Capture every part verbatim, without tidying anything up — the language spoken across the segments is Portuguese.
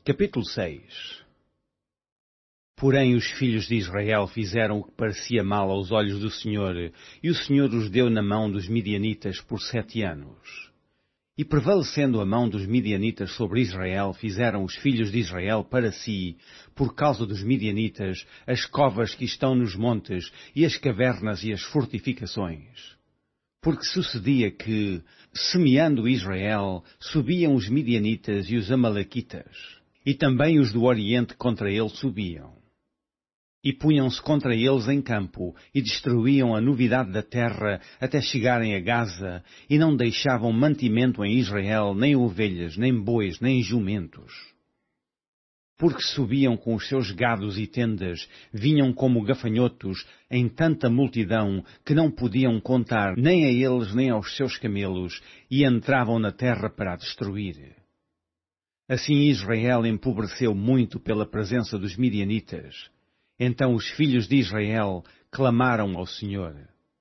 Capítulo seis. Porém os filhos de Israel fizeram o que parecia mal aos olhos do Senhor, e o Senhor os deu na mão dos midianitas por sete anos. E prevalecendo a mão dos midianitas sobre Israel, fizeram os filhos de Israel para si, por causa dos midianitas, as covas que estão nos montes, e as cavernas e as fortificações. Porque sucedia que, semeando Israel, subiam os midianitas e os amalequitas, e também os do Oriente contra ele subiam. E punham-se contra eles em campo, e destruíam a novidade da terra até chegarem a Gaza, e não deixavam mantimento em Israel, nem ovelhas, nem bois, nem jumentos. Porque subiam com os seus gados e tendas, vinham como gafanhotos, em tanta multidão, que não podiam contar nem a eles nem aos seus camelos, e entravam na terra para a destruir. Assim Israel empobreceu muito pela presença dos midianitas. Então os filhos de Israel clamaram ao Senhor.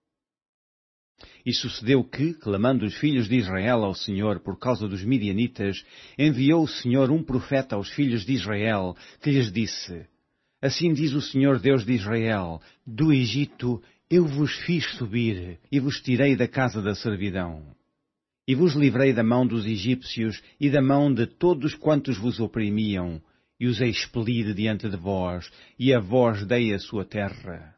E sucedeu que, clamando os filhos de Israel ao Senhor por causa dos midianitas, enviou o Senhor um profeta aos filhos de Israel, que lhes disse: Assim diz o Senhor Deus de Israel, do Egito eu vos fiz subir, e vos tirei da casa da servidão. E vos livrei da mão dos egípcios e da mão de todos quantos vos oprimiam, e os expeli de diante de vós, e a vós dei a sua terra.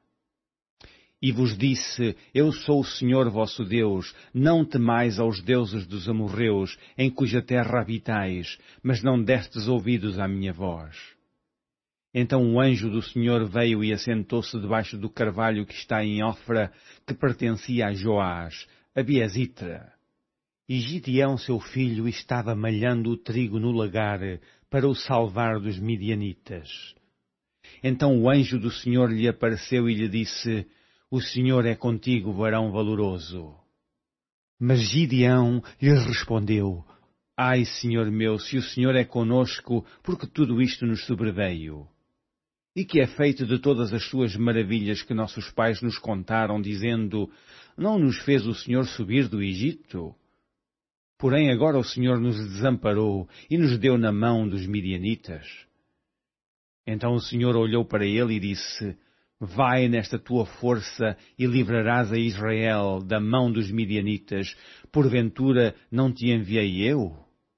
E vos disse, eu sou o Senhor vosso Deus, não temais aos deuses dos amorreus, em cuja terra habitais, mas não destes ouvidos à minha voz. Então o anjo do Senhor veio e assentou-se debaixo do carvalho que está em Ofra, que pertencia a Joás, a Biezitra. E Gideão, seu filho, estava malhando o trigo no lagar para o salvar dos midianitas. Então o anjo do Senhor lhe apareceu e lhe disse, o Senhor é contigo, varão valoroso. Mas Gideão lhe respondeu, ai, Senhor meu, se o Senhor é conosco, porque tudo isto nos sobreveio? E que é feito de todas as suas maravilhas que nossos pais nos contaram, dizendo, não nos fez o Senhor subir do Egito? Porém agora o Senhor nos desamparou e nos deu na mão dos midianitas. Então o Senhor olhou para ele e disse, vai nesta tua força e livrarás a Israel da mão dos midianitas, porventura não te enviei eu?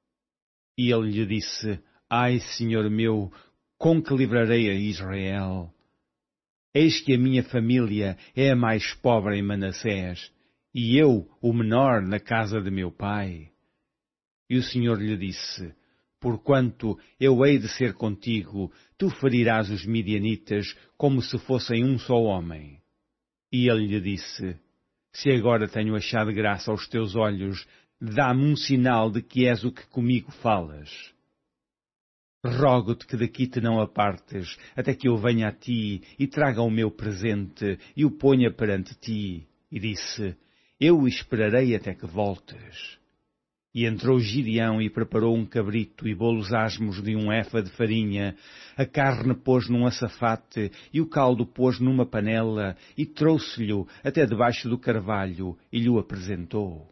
E ele lhe disse, ai, Senhor meu, com que livrarei a Israel? Eis que a minha família é a mais pobre em Manassés, e eu, o menor, na casa de meu pai. E o Senhor lhe disse, porquanto eu hei de ser contigo, tu ferirás os midianitas como se fossem um só homem. E ele lhe disse, se agora tenho achado graça aos teus olhos, dá-me um sinal de que és o que comigo falas. Rogo-te que daqui te não apartes, até que eu venha a ti e traga o meu presente e o ponha perante ti. E disse, eu o esperarei até que voltes. E entrou Gideão e preparou um cabrito e bolos asmos de um efa de farinha, a carne pôs num açafate e o caldo pôs numa panela e trouxe-lhe até debaixo do carvalho e lhe o apresentou.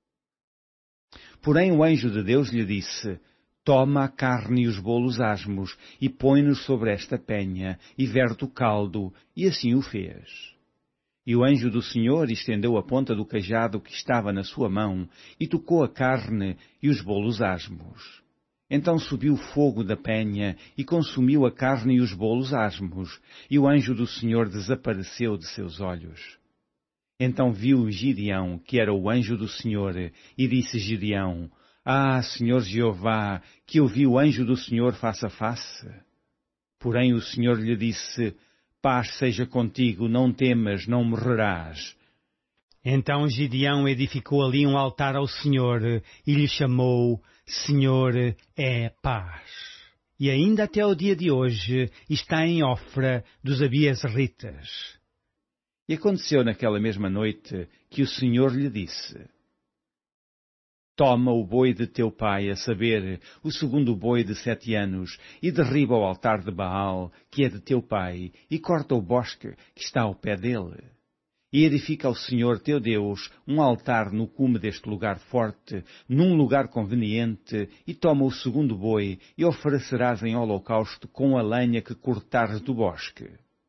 Porém o anjo de Deus lhe disse, toma a carne e os bolos asmos e põe-nos sobre esta penha e verte o caldo, e assim o fez. E o anjo do Senhor estendeu a ponta do cajado que estava na sua mão e tocou a carne e os bolos asmos. Então subiu fogo da penha e consumiu a carne e os bolos asmos, e o anjo do Senhor desapareceu de seus olhos. Então viu Gideão, que era o anjo do Senhor, e disse Gideão, ah, Senhor Jeová, que eu vi o anjo do Senhor face a face. Porém o Senhor lhe disse, paz seja contigo, não temas, não morrerás. Então Gideão edificou ali um altar ao Senhor e lhe chamou, Senhor é paz. E ainda até o dia de hoje está em Ofra dos Abiezritas. E aconteceu naquela mesma noite que o Senhor lhe disse, toma o boi de teu pai, a saber, o segundo boi de sete anos, e derriba o altar de Baal, que é de teu pai, e corta o bosque que está ao pé dele. E edifica ao Senhor teu Deus um altar no cume deste lugar forte, num lugar conveniente, e toma o segundo boi, e oferecerás em holocausto com a lenha que cortares do bosque.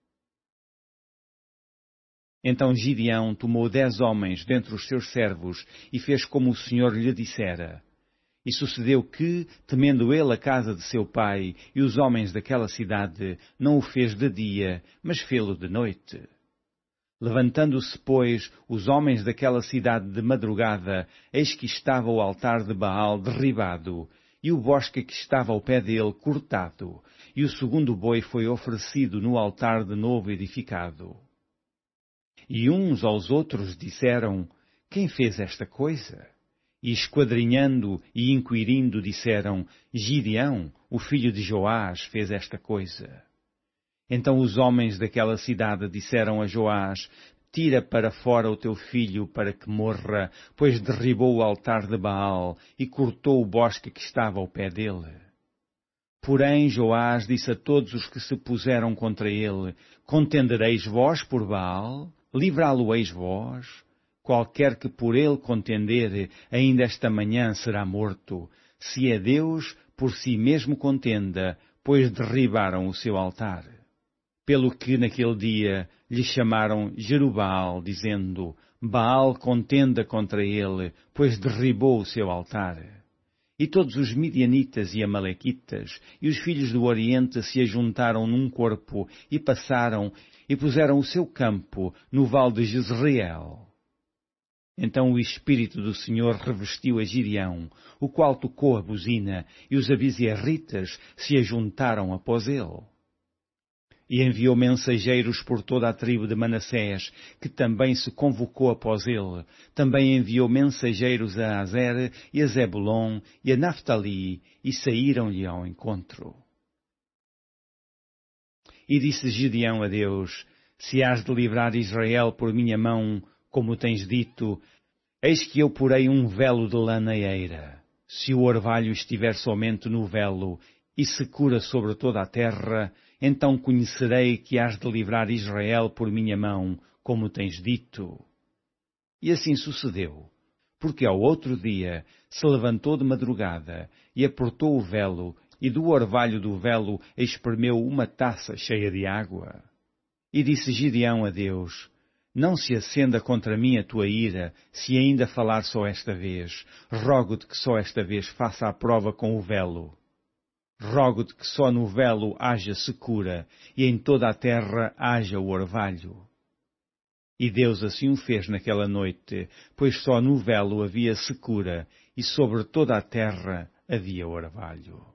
Então Gideão tomou dez homens dentre os seus servos, e fez como o Senhor lhe dissera. E sucedeu que, temendo ele a casa de seu pai e os homens daquela cidade, não o fez de dia, mas fê-lo de noite. Levantando-se, pois, os homens daquela cidade de madrugada, eis que estava o altar de Baal derribado, e o bosque que estava ao pé dele cortado, e o segundo boi foi oferecido no altar de novo edificado. E uns aos outros disseram, quem fez esta coisa? E esquadrinhando e inquirindo disseram, Gideão, o filho de Joás, fez esta coisa. Então os homens daquela cidade disseram a Joás, tira para fora o teu filho para que morra, pois derribou o altar de Baal e cortou o bosque que estava ao pé dele. Porém Joás disse a todos os que se puseram contra ele, contendereis vós por Baal? Livrá-lo-eis vós? Qualquer que por ele contender, ainda esta manhã será morto. Se é Deus, por si mesmo contenda, pois derribaram o seu altar. Pelo que naquele dia lhe chamaram Jerubbaal, dizendo, Baal contenda contra ele, pois derribou o seu altar. E todos os midianitas e amalequitas e os filhos do Oriente se ajuntaram num corpo e passaram e puseram o seu campo no vale de Jezreel. Então o Espírito do Senhor revestiu a Gideão, o qual tocou a buzina, e os abiezritas se ajuntaram após ele. E enviou mensageiros por toda a tribo de Manassés, que também se convocou após ele. Também enviou mensageiros a Azer e a Zebulon e a Naftali, e saíram-lhe ao encontro. E disse Gideão a Deus, se has de livrar Israel por minha mão, como tens dito, eis que eu porei um velo de lã na eira. Se o orvalho estiver somente no velo, e se cura sobre toda a terra, então conhecerei que has de livrar Israel por minha mão, como tens dito. E assim sucedeu, porque ao outro dia se levantou de madrugada, e apertou o velo, e do orvalho do velo espremeu uma taça cheia de água. E disse Gideão a Deus, não se acenda contra mim a tua ira, se ainda falar só esta vez. Rogo-te que só esta vez faça a prova com o velo. Rogo-te que só no velo haja secura, e em toda a terra haja o orvalho. E Deus assim o fez naquela noite, pois só no velo havia secura, e sobre toda a terra havia orvalho.